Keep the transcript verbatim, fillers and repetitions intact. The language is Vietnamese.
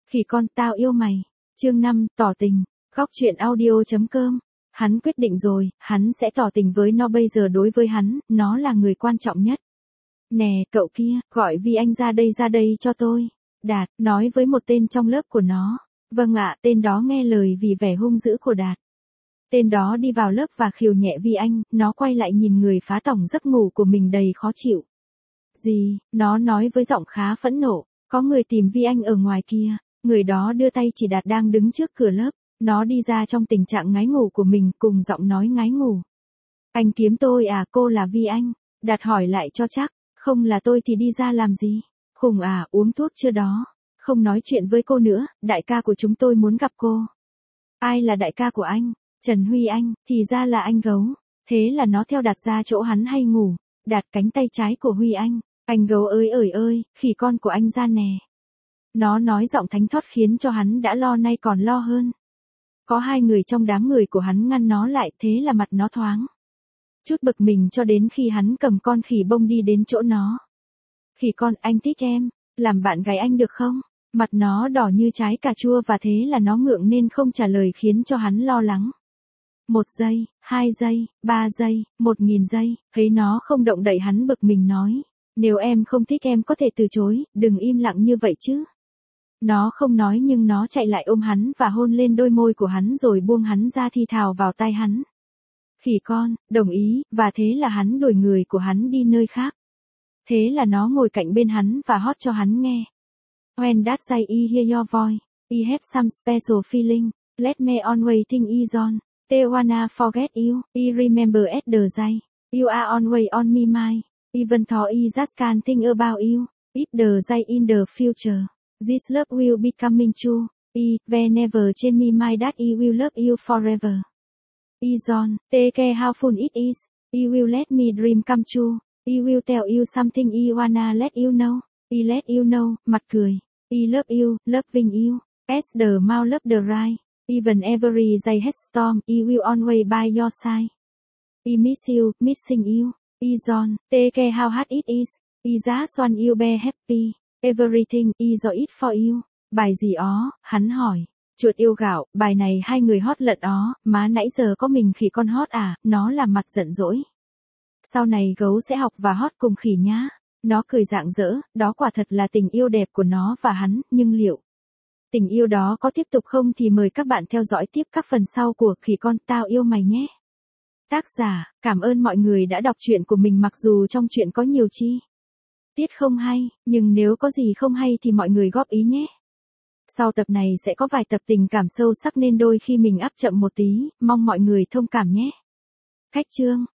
Khỉ con tao yêu mày. Chương năm, tỏ tình. Góc truyện audio chấm com. Hắn quyết định rồi, hắn sẽ tỏ tình với nó bây giờ đối với hắn, nó là người quan trọng nhất. Nè, cậu kia, gọi Vi Anh ra đây ra đây cho tôi. Đạt, nói với một tên trong lớp của nó. Vâng ạ, tên đó nghe lời vì vẻ hung dữ của Đạt. Tên đó đi vào lớp và khiêu nhẹ Vi Anh, nó quay lại nhìn người phá tổng giấc ngủ của mình đầy khó chịu. Gì, nó nói với giọng khá phẫn nộ, có người tìm Vi Anh ở ngoài kia. Người đó đưa tay chỉ Đạt đang đứng trước cửa lớp. Nó đi ra trong tình trạng ngái ngủ của mình cùng giọng nói ngái ngủ. Anh kiếm tôi à, cô là Vi Anh? Đạt hỏi lại cho chắc, không là tôi thì đi ra làm gì? Khùng à, uống thuốc chưa đó? Không nói chuyện với cô nữa, đại ca của chúng tôi muốn gặp cô. Ai là đại ca của anh? Trần Huy Anh, thì ra là anh Gấu. Thế là nó theo Đạt ra chỗ hắn hay ngủ. Đạt cánh tay trái của Huy Anh. Anh Gấu ơi ơi ơi, khỉ con của anh ra nè. Nó nói giọng thánh thót khiến cho hắn đã lo nay còn lo hơn. Có hai người trong đám người của hắn ngăn nó lại, thế là mặt nó thoáng. Chút bực mình cho đến khi hắn cầm con khỉ bông đi đến chỗ nó. Khỉ con, anh thích em, làm bạn gái anh được không? Mặt nó đỏ như trái cà chua và thế là nó ngượng nên không trả lời khiến cho hắn lo lắng. Một giây, hai giây, ba giây, một nghìn giây, thấy nó không động đậy hắn bực mình nói. Nếu em không thích em có thể từ chối, đừng im lặng như vậy chứ. Nó không nói nhưng nó chạy lại ôm hắn và hôn lên đôi môi của hắn rồi buông hắn ra thì thào vào tai hắn. Khỉ con, đồng ý, và thế là hắn đuổi người của hắn đi nơi khác. Thế là nó ngồi cạnh bên hắn và hót cho hắn nghe. When that day I hear your voice, I have some special feeling, let me always think is on, they wanna forget you, I remember at the day, you are always on my mind, even though I just can't think about you, if the day in the future. This love will be coming true. I, whenever change me mind that I will love you forever. I John, take care how fun it is. I will let me dream come true. I will tell you something I wanna let you know. I let you know, mặt cười. I love you, loving you. As the mouth love the right. Even every day has storm, I will always by your side. I miss you, missing you. I John, take care how hard it is. I just want you be happy. Everything is it for you. Bài gì ó, hắn hỏi. Chuột yêu gạo, bài này hai người hót lận ó, má nãy giờ có mình khỉ con hót à, nó làm mặt giận dỗi. Sau này Gấu sẽ học và hót cùng khỉ nhá. Nó cười rạng rỡ, đó quả thật là tình yêu đẹp của nó và hắn, nhưng liệu tình yêu đó có tiếp tục không thì mời các bạn theo dõi tiếp các phần sau của Khỉ con tao yêu mày nhé. Tác giả, cảm ơn mọi người đã đọc truyện của mình mặc dù trong truyện có nhiều chi tiết không hay, nhưng nếu có gì không hay thì mọi người góp ý nhé. Sau tập này sẽ có vài tập tình cảm sâu sắc nên đôi khi mình áp chậm một tí, mong mọi người thông cảm nhé. Cách chương